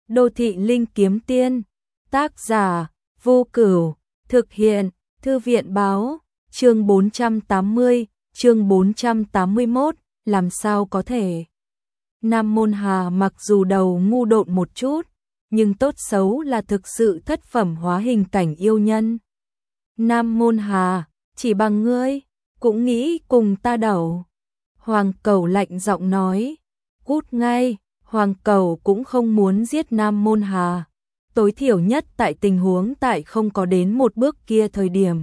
Đô thị linh kiếm tiên, tác giả, Vô Cửu, thực hiện, Thư viện báo, chương 480, chương 481, làm sao có thể. Nam Môn Hà mặc dù đầu ngu độn một chút, nhưng tốt xấu là thực sự thất phẩm hóa hình cảnh yêu nhân. Nam Môn Hà, chỉ bằng ngươi, cũng nghĩ cùng ta đấu. Hoàng Cẩu lạnh giọng nói, cút ngay. Hoàng Cẩu cũng không muốn giết Nam Môn Hà, tối thiểu nhất tại tình huống tại không có đến một bước kia thời điểm.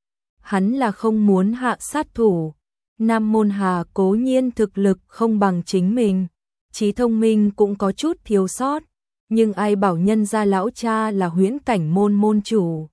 Hắn là không muốn hạ sát thủ. Nam Môn Hà cố nhiên thực lực không bằng chính mình, trí thông minh cũng có chút thiếu sót, nhưng ai bảo nhân gia lão cha là huyễn cảnh môn môn chủ.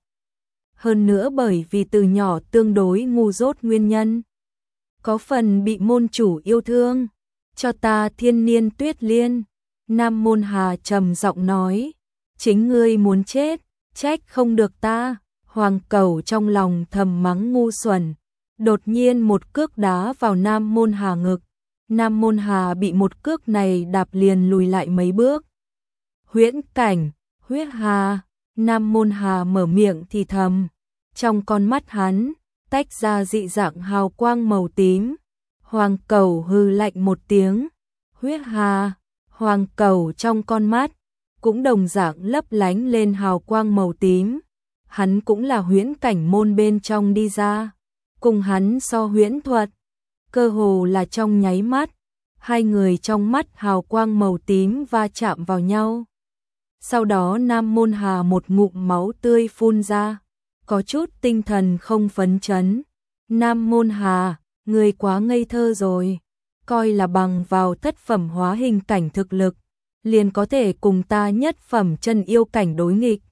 Hơn nữa bởi vì từ nhỏ tương đối ngu dốt nguyên nhân, có phần bị môn chủ yêu thương. Cho ta thiên niên tuyết liên. Nam Môn Hà trầm giọng nói, chính ngươi muốn chết, trách không được ta. Hoàng Cẩu trong lòng thầm mắng ngu xuẩn, đột nhiên một cước đá vào Nam Môn Hà ngực. Nam Môn Hà bị một cước này đạp liền lùi lại mấy bước. Huyễn cảnh, huyết hà. Nam Môn Hà mở miệng thì thầm, trong con mắt hắn tách ra dị dạng hào quang màu tím. Hoàng Cẩu hừ lạnh một tiếng, huyết hà. Hoàng Cẩu trong con mắt cũng đồng dạng lấp lánh lên hào quang màu tím. Hắn cũng là huyễn cảnh môn bên trong đi ra, cùng hắn so huyễn thuật, cơ hồ là trong nháy mắt, hai người trong mắt hào quang màu tím va chạm vào nhau. Sau đó Nam Môn Hà một ngụm máu tươi phun ra, có chút tinh thần không phấn chấn. Nam Môn Hà, người quá ngây thơ rồi, coi là bằng vào thất phẩm hóa hình cảnh thực lực, liền có thể cùng ta nhất phẩm chân yêu cảnh đối nghịch.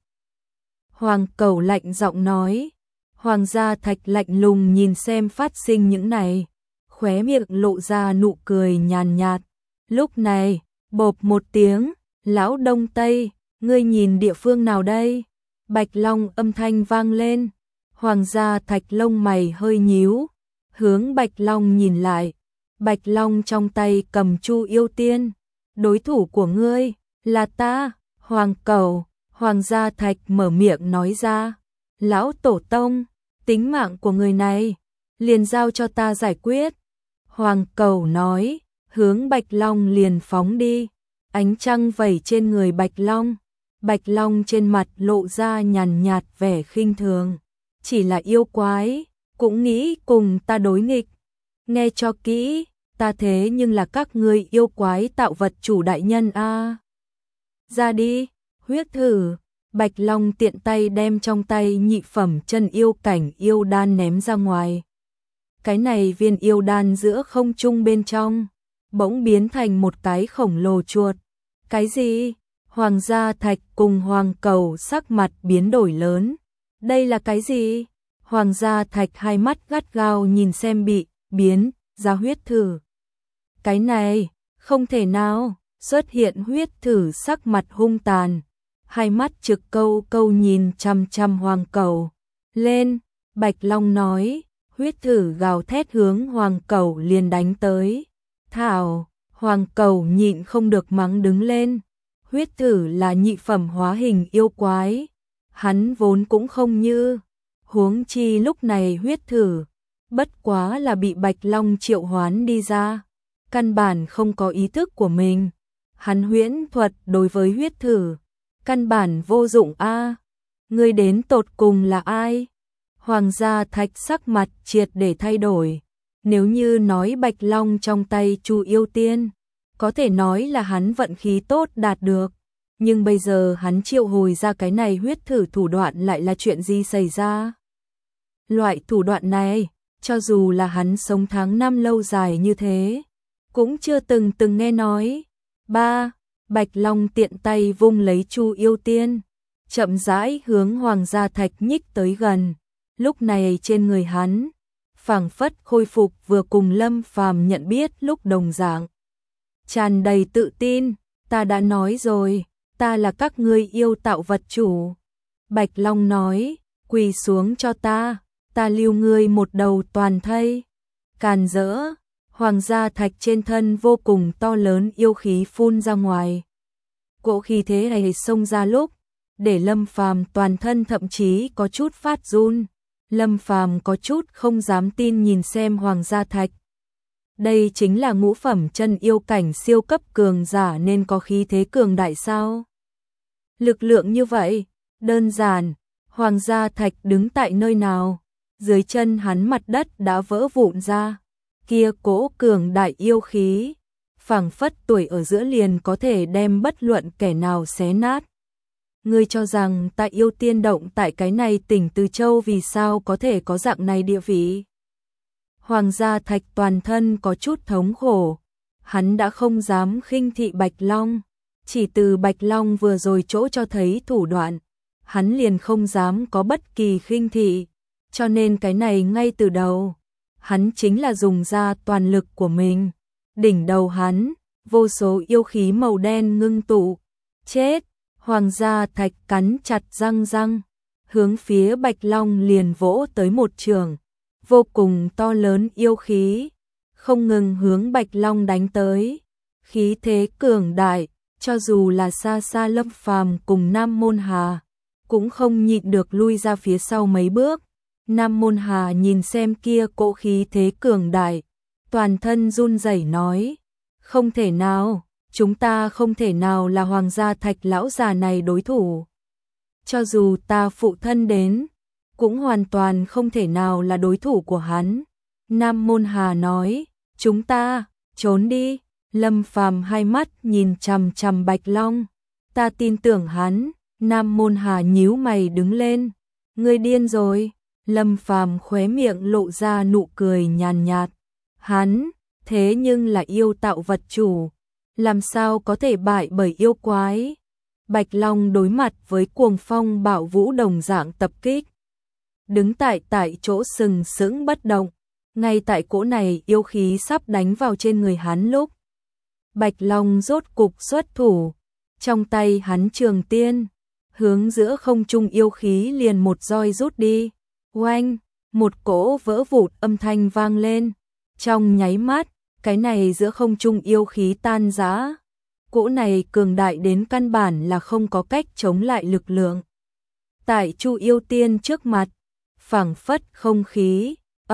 Hoàng Cẩu lạnh giọng nói. Hoàng Gia Thạch lạnh lùng nhìn xem phát sinh những này, khóe miệng lộ ra nụ cười nhàn nhạt. Lúc này, bộp một tiếng, lão Đông Tây, ngươi nhìn địa phương nào đây? Bạch Long âm thanh vang lên. Hoàng Gia Thạch lông mày hơi nhíu, hướng Bạch Long nhìn lại. Bạch Long trong tay cầm Chu Yêu Tiên. Đối thủ của ngươi là ta. Hoàng Cẩu. Hoàng Gia Thạch mở miệng nói ra, lão tổ tông, tính mạng của người này liền giao cho ta giải quyết. Hoàng Cẩu nói, hướng Bạch Long liền phóng đi. Ánh trăng vẩy trên người Bạch Long. Bạch Long trên mặt lộ ra nhàn nhạt vẻ khinh thường, chỉ là yêu quái cũng nghĩ cùng ta đối nghịch. Nghe cho kỹ, ta thế nhưng là các ngươi yêu quái tạo vật chủ đại nhân a. Ra đi, huyết thử. Bạch Long tiện tay đem trong tay nhị phẩm chân yêu cảnh yêu đan ném ra ngoài. Cái này viên yêu đan giữa không trung bên trong bỗng biến thành một cái khổng lồ chuột. Cái gì? Hoàng Gia Thạch cùng Hoàng Cẩu sắc mặt biến đổi lớn. Đây là cái gì? Hoàng Gia Thạch hai mắt gắt gao nhìn xem bị biến ra huyết thử. Cái này, không thể nào. Xuất hiện huyết thử sắc mặt hung tàn, hai mắt trực câu câu nhìn chăm chăm Hoàng Cẩu. Lên, Bạch Long nói, huyết thử gào thét hướng Hoàng Cẩu liền đánh tới. Thảo, Hoàng Cẩu nhịn không được mắng đứng lên. Huyết thử là nhị phẩm hóa hình yêu quái, hắn vốn cũng không như. Huống chi lúc này huyết thử, bất quá là bị Bạch Long triệu hoán đi ra, căn bản không có ý thức của mình. Hắn huyễn thuật đối với huyết thử, căn bản vô dụng a. Ngươi đến tột cùng là ai? Hoàng Gia Thạch sắc mặt triệt để thay đổi. Nếu như nói Bạch Long trong tay Chu Yêu Tiên, có thể nói là hắn vận khí tốt đạt được. Nhưng bây giờ hắn triệu hồi ra cái này huyết thử thủ đoạn lại là chuyện gì xảy ra? Loại thủ đoạn này, cho dù là hắn sống tháng năm lâu dài như thế, cũng chưa từng nghe nói. Ba, Bạch Long tiện tay vung lấy Chu Yêu Tiên, chậm rãi hướng Hoàng Gia Thạch nhích tới gần. Lúc này trên người hắn, phảng phất khôi phục vừa cùng Lâm Phàm nhận biết lúc đồng dạng. Tràn đầy tự tin, ta đã nói rồi, ta là các ngươi yêu tạo vật chủ. Bạch Long nói, quỳ xuống cho ta lưu ngươi một đầu toàn thây. Càn rỡ. Hoàng Gia Thạch trên thân vô cùng to lớn yêu khí phun ra ngoài. cỗ khí thế này xông ra lúc, để Lâm Phàm toàn thân thậm chí có chút phát run. Lâm Phàm có chút không dám tin nhìn xem Hoàng Gia Thạch. Đây chính là ngũ phẩm chân yêu cảnh siêu cấp cường giả nên có khí thế cường đại sao? Lực lượng như vậy, đơn giản, Hoàng Gia Thạch đứng tại nơi nào? Dưới chân hắn mặt đất đã vỡ vụn ra. Kia cỗ cường đại yêu khí, phảng phất tuổi ở giữa liền có thể đem bất luận kẻ nào xé nát. Ngươi cho rằng tại Yêu Tiên Động tại cái này tỉnh Từ Châu vì sao có thể có dạng này địa vị? Hoàng Gia Thạch toàn thân có chút thống khổ, hắn đã không dám khinh thị Bạch Long, chỉ từ Bạch Long vừa rồi chỗ cho thấy thủ đoạn, hắn liền không dám có bất kỳ khinh thị, cho nên cái này ngay từ đầu, hắn chính là dùng ra toàn lực của mình. Đỉnh đầu hắn, vô số yêu khí màu đen ngưng tụ. Chết! Hoàng Gia Thạch cắn chặt răng, hướng phía Bạch Long liền vỗ tới một trường. Vô cùng to lớn yêu khí, không ngừng hướng Bạch Long đánh tới. Khí thế cường đại, cho dù là xa xa Lâm Phàm cùng Nam Môn Hà, cũng không nhịn được lui ra phía sau mấy bước. Nam Môn Hà nhìn xem kia cỗ khí thế cường đại, toàn thân run rẩy nói, không thể nào, chúng ta không thể nào là Hoàng Gia Thạch lão già này đối thủ. Cho dù ta phụ thân đến, cũng hoàn toàn không thể nào là đối thủ của hắn. Nam Môn Hà nói, chúng ta, trốn đi. Lâm Phàm hai mắt nhìn chằm chằm Bạch Long, ta tin tưởng hắn. Nam Môn Hà nhíu mày đứng lên, ngươi điên rồi. Lâm Phàm khóe miệng lộ ra nụ cười nhàn nhạt, hắn, thế nhưng là yêu tạo vật chủ, làm sao có thể bại bởi yêu quái. Bạch Long đối mặt với cuồng phong bạo vũ đồng dạng tập kích, đứng tại chỗ sừng sững bất động. Ngay tại cỗ này yêu khí sắp đánh vào trên người hắn lúc, Bạch Long rốt cục xuất thủ, trong tay hắn trường tiên, hướng giữa không trung yêu khí liền một roi rút đi. Oanh, một cỗ vỡ vụn âm thanh vang lên. Trong nháy mắt, cái này giữa không trung yêu khí tan rã. Cỗ này cường đại đến căn bản là không có cách chống lại lực lượng. Tại Chu Yêu Tiên trước mặt, phảng phất không khí,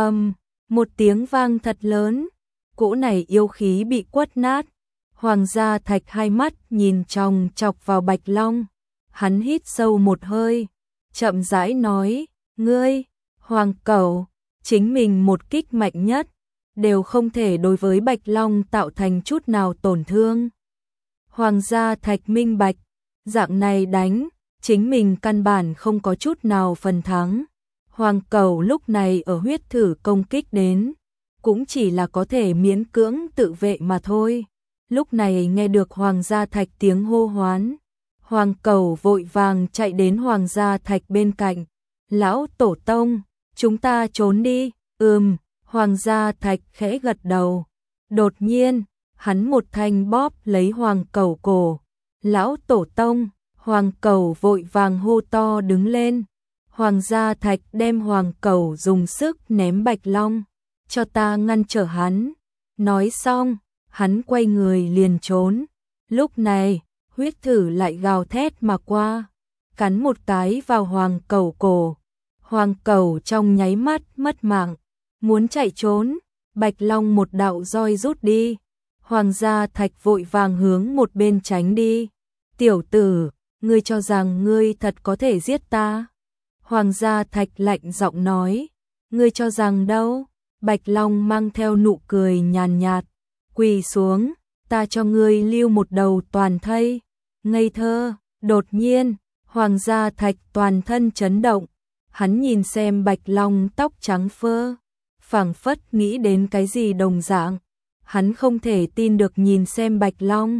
một tiếng vang thật lớn. Cỗ này yêu khí bị quất nát. Hoàng Gia Thạch hai mắt nhìn chòng chọc vào Bạch Long. Hắn hít sâu một hơi, chậm rãi nói, ngươi, Hoàng Cẩu, chính mình một kích mạnh nhất, đều không thể đối với Bạch Long tạo thành chút nào tổn thương. Hoàng Gia Thạch minh bạch, dạng này đánh, chính mình căn bản không có chút nào phần thắng. Hoàng Cẩu lúc này ở huyết thử công kích đến, cũng chỉ là có thể miễn cưỡng tự vệ mà thôi. Lúc này nghe được Hoàng Gia Thạch tiếng hô hoán, Hoàng Cẩu vội vàng chạy đến Hoàng Gia Thạch bên cạnh. Lão Tổ Tông, chúng ta trốn đi. Hoàng Gia Thạch khẽ gật đầu. Đột nhiên, hắn một thanh bóp lấy Hoàng Cẩu cổ. Lão Tổ Tông, Hoàng Cẩu vội vàng hô to đứng lên. Hoàng Gia Thạch đem Hoàng Cẩu dùng sức ném Bạch Long, cho ta ngăn trở hắn. Nói xong, hắn quay người liền trốn. Lúc này, huyết thử lại gào thét mà qua, cắn một cái vào Hoàng Cẩu cổ. Hoàng Cẩu trong nháy mắt mất mạng, muốn chạy trốn. Bạch Long một đạo roi rút đi. Hoàng Gia Thạch vội vàng hướng một bên tránh đi. Tiểu tử, ngươi cho rằng ngươi thật có thể giết ta? Hoàng Gia Thạch lạnh giọng nói. Ngươi cho rằng đâu? Bạch Long mang theo nụ cười nhàn nhạt. Quỳ xuống, ta cho ngươi lưu một đầu toàn thây. Ngây thơ. Đột nhiên, Hoàng Gia Thạch toàn thân chấn động. Hắn nhìn xem Bạch Long tóc trắng phơ, phảng phất nghĩ đến cái gì đồng dạng. Hắn không thể tin được nhìn xem Bạch Long.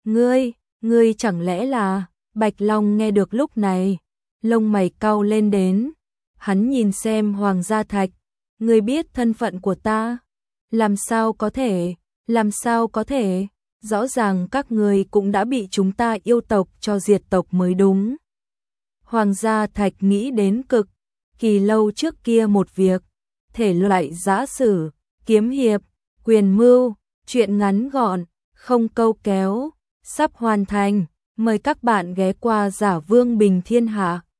Ngươi chẳng lẽ là... Bạch Long nghe được lúc này, lông mày cau lên đến. Hắn nhìn xem Hoàng Gia Thạch. Ngươi biết thân phận của ta? Làm sao có thể? Rõ ràng các ngươi cũng đã bị chúng ta yêu tộc cho diệt tộc mới đúng. Hoàng Gia Thạch nghĩ đến cực kỳ lâu trước kia một việc. Thể loại giã sử, kiếm hiệp, quyền mưu, chuyện ngắn gọn, không câu kéo, sắp hoàn thành. Mời các bạn ghé qua Giả Vương Bình Thiên Hạ.